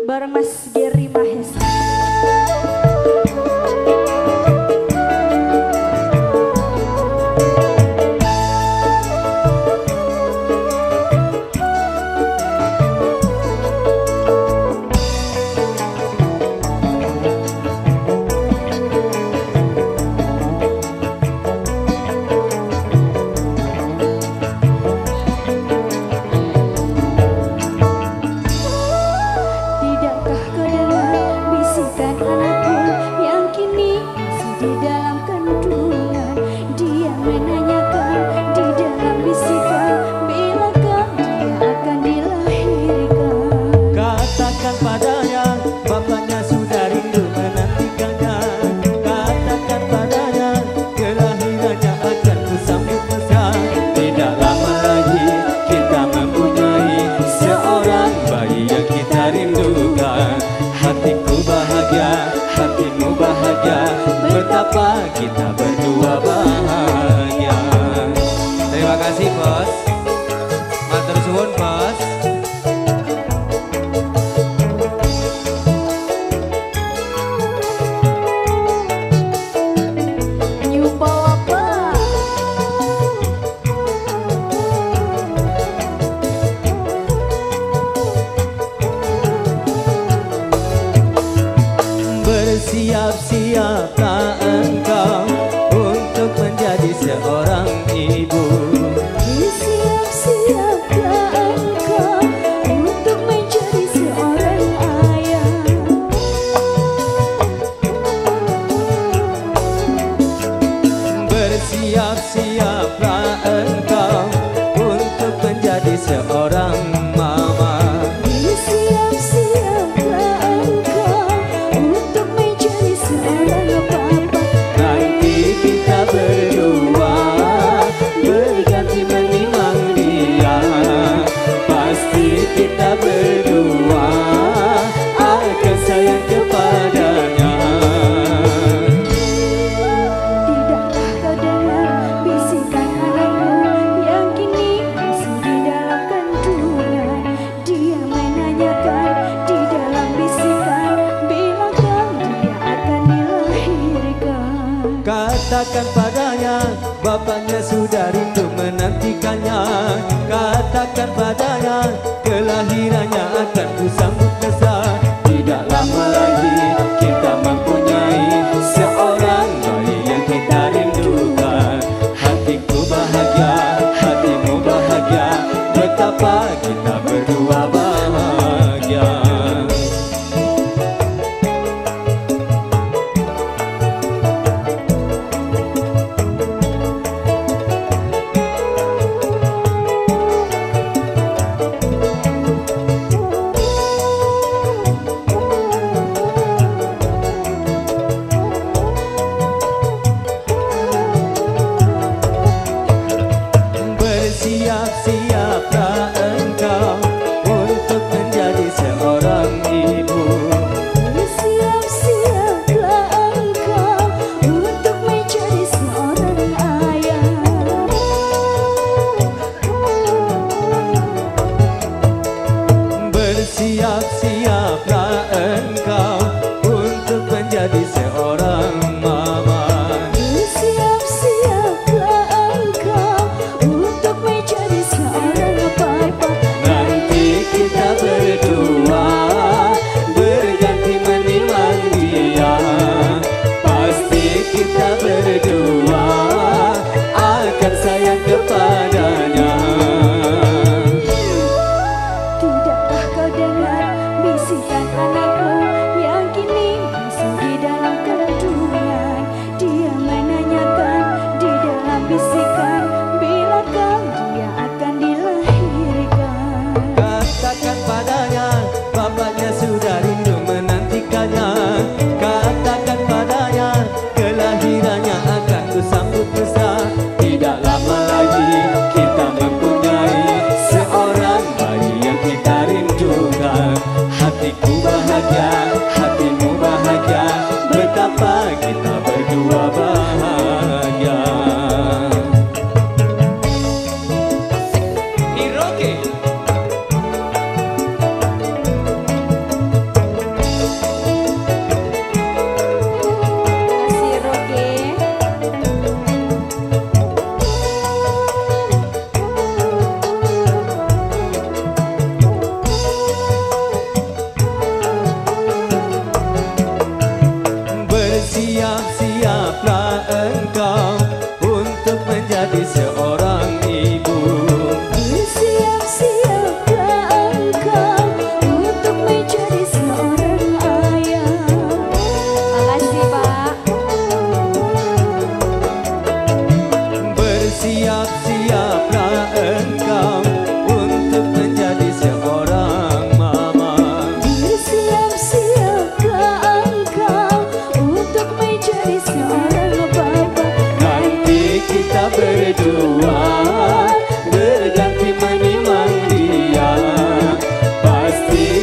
bareng Mas Geri Mahesa. Betapa kita berdua bahagia. Terima kasih bos. Matur suwun bos. Bersiap-siaplah engkau untuk menjadi seorang ibu. Bersiap-siaplah engkau untuk menjadi seorang ayah. Bersiap-siaplah engkau untuk menjadi seorang mama. Kita berdua akan sayang kepadanya. Tidakkah kau dengar bisikan anakku yang kini masih di dalam kandungan? Dia menanyakan di dalam bisikan, bilakah dia akan dilahirkan? Katakan padanya, bapaknya sudah rindu menantikannya. Katakan padanya, kelahirannya akan kusambut mesra. Tidak lama lagi kita mempunyai seorang bayi yang kita rindukan. Hatiku bahagia, hatimu bahagia, betapa kita berdua bahagia. Siap-siaplah engkau untuk menjadi seorang ibu. Siap-siaplah engkau untuk menjadi seorang ayah. Bersiap-siaplah engkau untuk menjadi seorang mama. Bersiap-siaplah engkau untuk menjadi seorang papa. Nanti kita berdua berganti menimang dia. Pasti kita berdua akan sayang kepadanya. Tidakkah kau dengar bisikan anakku yang kini masih di dalam kandungan? Dia menanyakan di dalam bisikan, bilakah dia akan dilahirkan? Katakan padanya, bapaknya sudah rindu menantikannya. Katakan padanya, kelahirannya akan kusambut mesra. Tidak lama lagi kita mempunyai seorang bayi yang kita rindukan. Hatiku bahagia.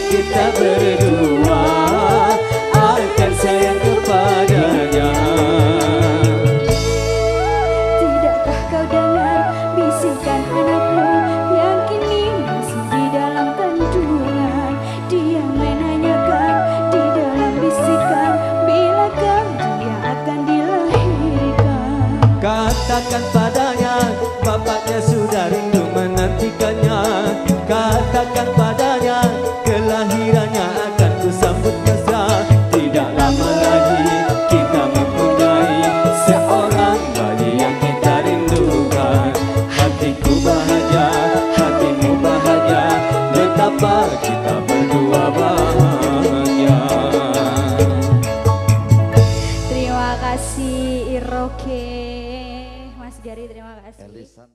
kita berdua akan sayang kepadanya. Tidakkah kau dengar bisikan anakmu yang kini masih di dalam kandungan? Dia menanyakan di dalam bisikan, bilakah dia akan dilahirkan? Katakan padanya, bapaknya sudah rindu menantikannya. Katakan